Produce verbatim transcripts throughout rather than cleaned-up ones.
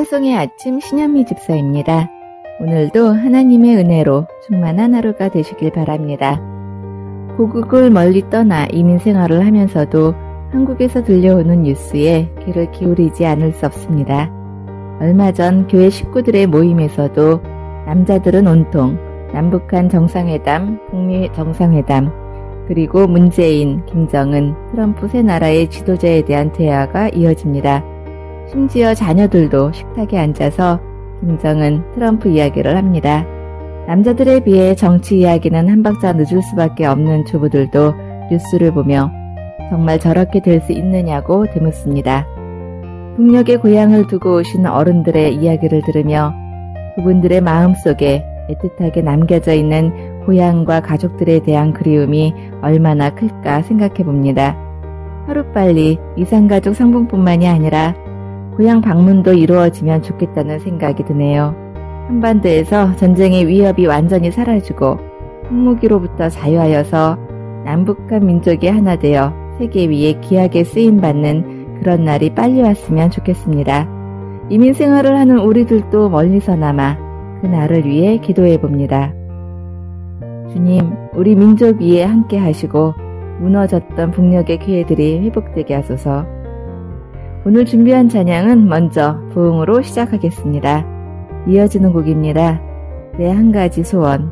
찬송의 아침 신현미 집사입니다. 오늘도 하나님의 은혜로 충만한 하루가 되시길 바랍니다. 고국을 멀리 떠나 이민 생활을 하면서도 한국에서 들려오는 뉴스에 귀를 기울이지 않을 수 없습니다. 얼마 전 교회 식구들의 모임에서도 남자들은 온통 남북한 정상회담, 북미 정상회담, 그리고 문재인, 김정은, 트럼프 세 나라의 지도자에 대한 대화가 이어집니다. 심지어 자녀들도 식탁에 앉아서 김정은, 트럼프 이야기를 합니다. 남자들에 비해 정치 이야기는 한 박자 늦을 수밖에 없는 주부들도 뉴스를 보며 정말 저렇게 될 수 있느냐고 되묻습니다. 북녘에 고향을 두고 오신 어른들의 이야기를 들으며 그분들의 마음속에 애틋하게 남겨져 있는 고향과 가족들에 대한 그리움이 얼마나 클까 생각해 봅니다. 하루빨리 이산가족 상봉뿐만이 아니라 고향 방문도 이루어지면 좋겠다는 생각이 드네요. 한반도에서 전쟁의 위협이 완전히 사라지고 핵무기로부터 자유하여서 남북한 민족이 하나 되어 세계 위에 귀하게 쓰임받는 그런 날이 빨리 왔으면 좋겠습니다. 이민 생활을 하는 우리들도 멀리서나마 그 날을 위해 기도해 봅니다. 주님, 우리 민족 위에 함께 하시고 무너졌던 북녘의 교회들이 회복되게 하소서. 오늘 준비한 찬양은 먼저 부흥으로 시작하겠습니다. 이어지는 곡입니다. 내 한 가지 소원.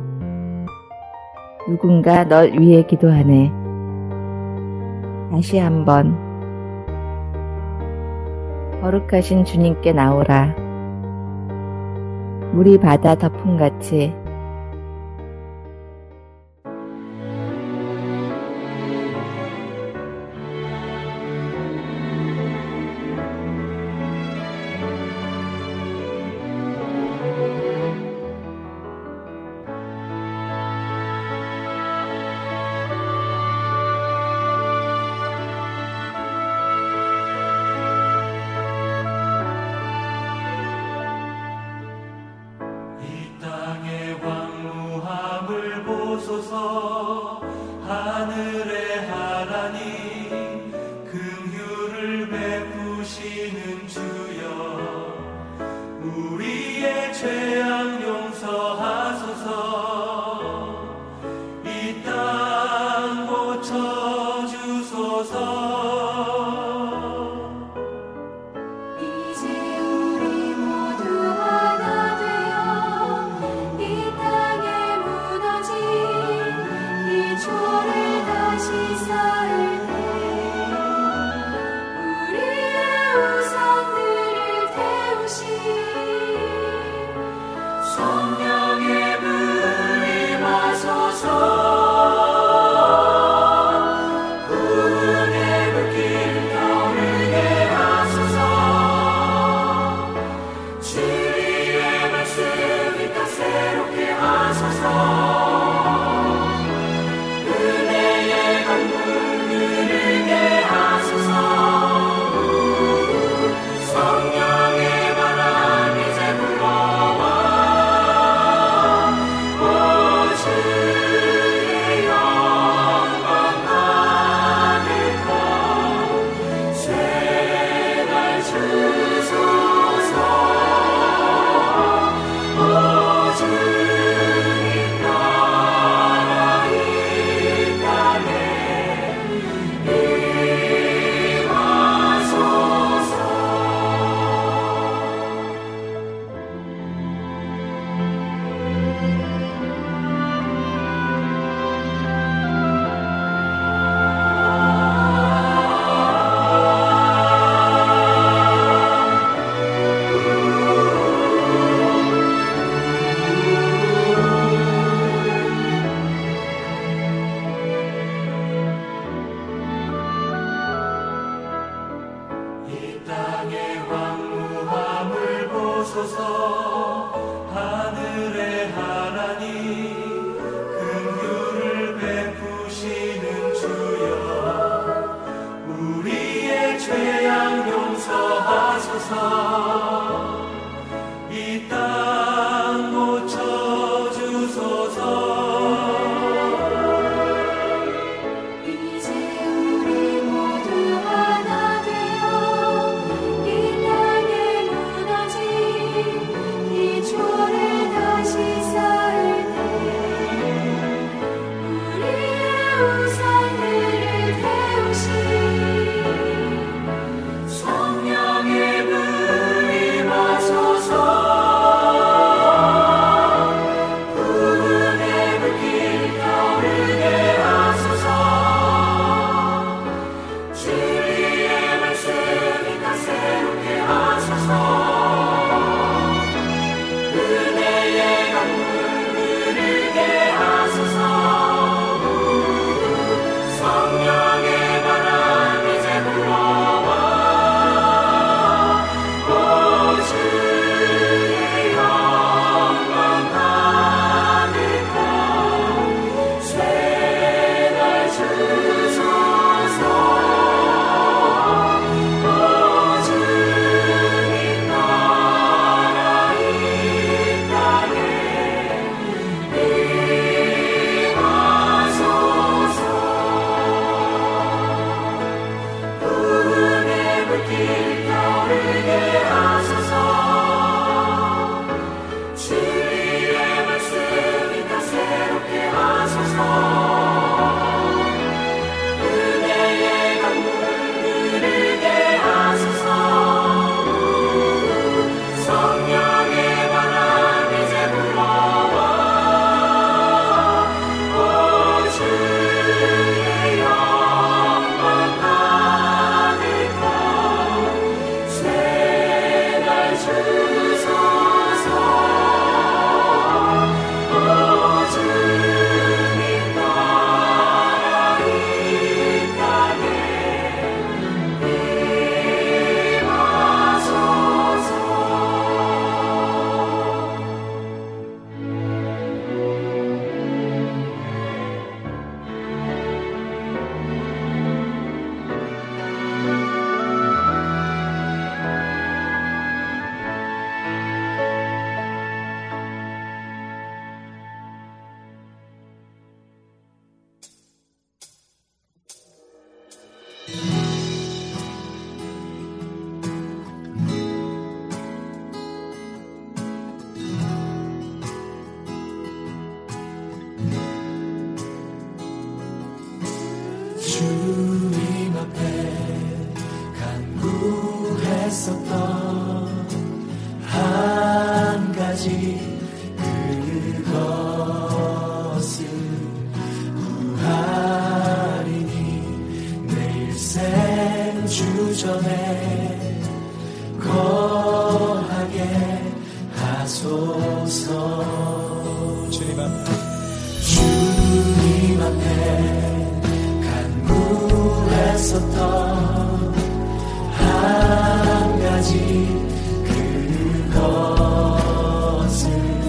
누군가 널 위해 기도하네. 다시 한번. 거룩하신 주님께 나오라. 물이 바다 덮음같이 하늘의 하나님 긍휼을 베푸시는 주여 우리의 죄악 용서하소서 이 땅 고쳐주소서 성령의 불 임하소서 주님 앞에 간구했었던 한 가지 그것은 구하리니 내 일생 주전에 거하게 하소서. 주님 앞에 주님 앞에 간구했었던 한 가지 그것을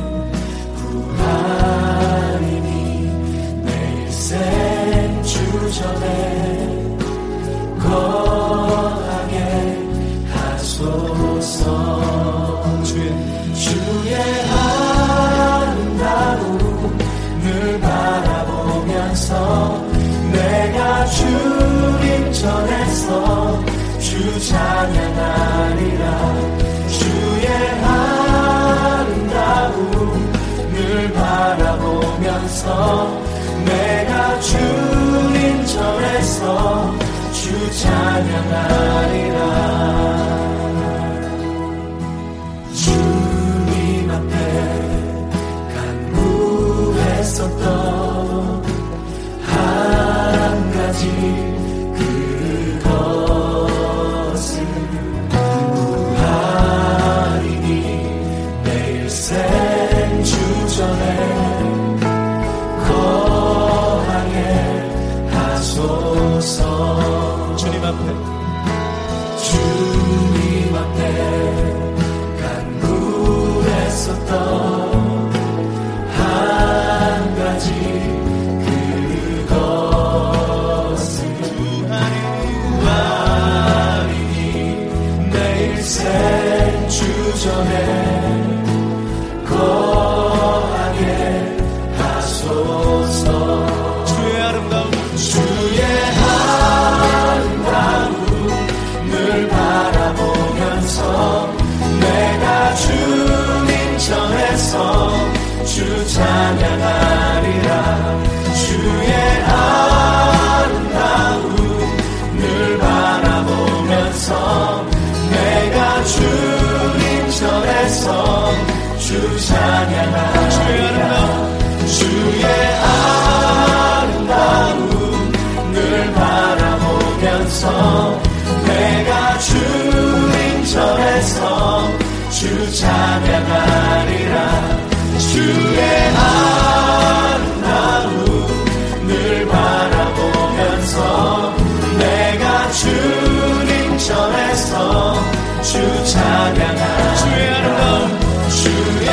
구하리니 내 일생 주전에 거하게 하소서. 주의 주의 아름다움을 바라보면서 내가 주님 전에서 주 찬양하리라. 주의 아름다움을 바라보면서 내가 주님 전에서 주 찬양하리라. 주님 앞에 간구했었던 한 가지 그것을 구하리니 내 일생 주전에 거하게 하소서. 주님 앞에 주님 앞에 간구했었던 한 가지 그것을 구하리니 내 일생 주전에 거하게 하소서. 주의 아름다움 주의 아름다움을 바라보면서 내가 주님 전에서 주 찬양하리라. 주의 아름다움을 바라보면서 내가 주님 전에서 주 찬양하리라. 주의 아름다움을 바라보면서 내가 주님 전에서 주 찬양하리라. 주의 아름다움을 바라보면서 내가 주님 전에서 주 찬양하리라. 주의 아름다움 주의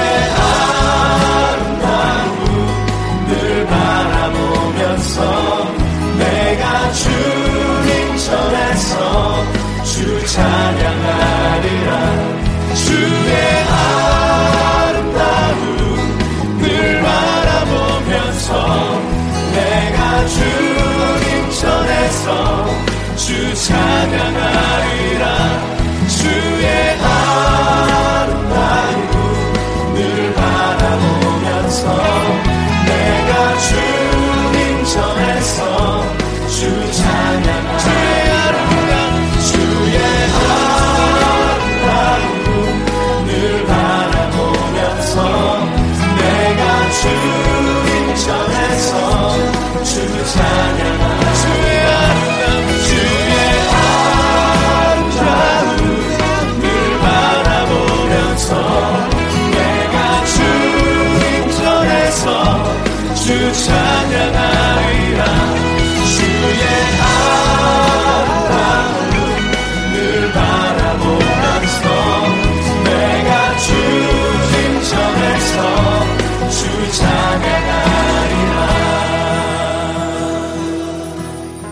아름다움을 바라보면서 내가 주님 전에서 주 찬양하리라. 주의 아름다움을 바라보면서 내가 주님 전에서 주 찬양하리라. 주의 아름다움을 바라보면서 내가 주님 전에서 주 찬양하리라. 주의 아름다움을 바라보면서 내가 주님 전에서 주 찬양하리라. 주의 아름다움 주의 아름다움을 바라보면서 내가 주님 전에서 주 찬양하리라. 주의 아름다움을 바라보면서 내가 주님 전에서 주 찬양하리라.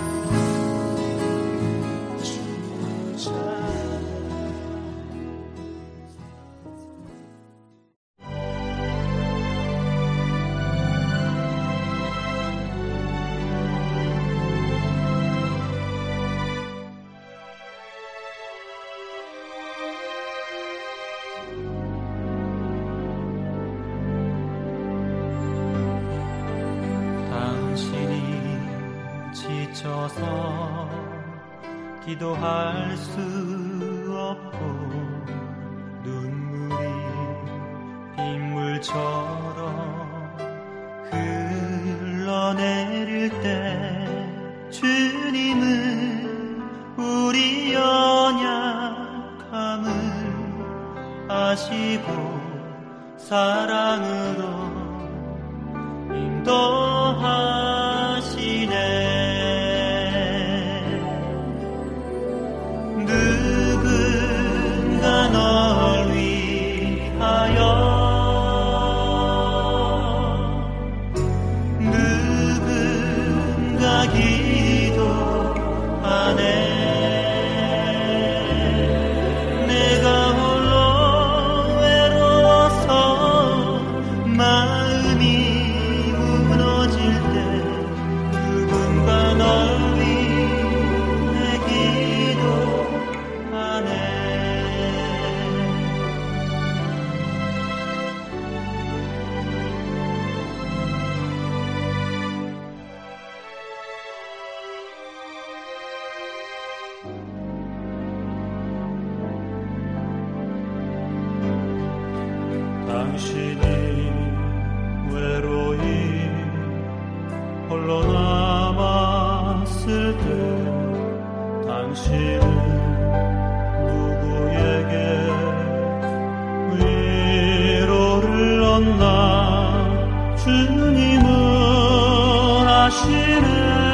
지쳐서 기도할 수 없고 눈물이 빗물처럼 흘러내릴 때 주님은 우리 연약함을 아시고 사랑으로 인도하시네. 누군가 널 위하여 누군가 기도하네. 내가 홀로 외로워서 마음이 무너질 때 누군가 널 위해 기도하네. 당신이 외로이 홀로 남았을 때 당신은 누구에게 위로를 얻나. 주님은 아시네.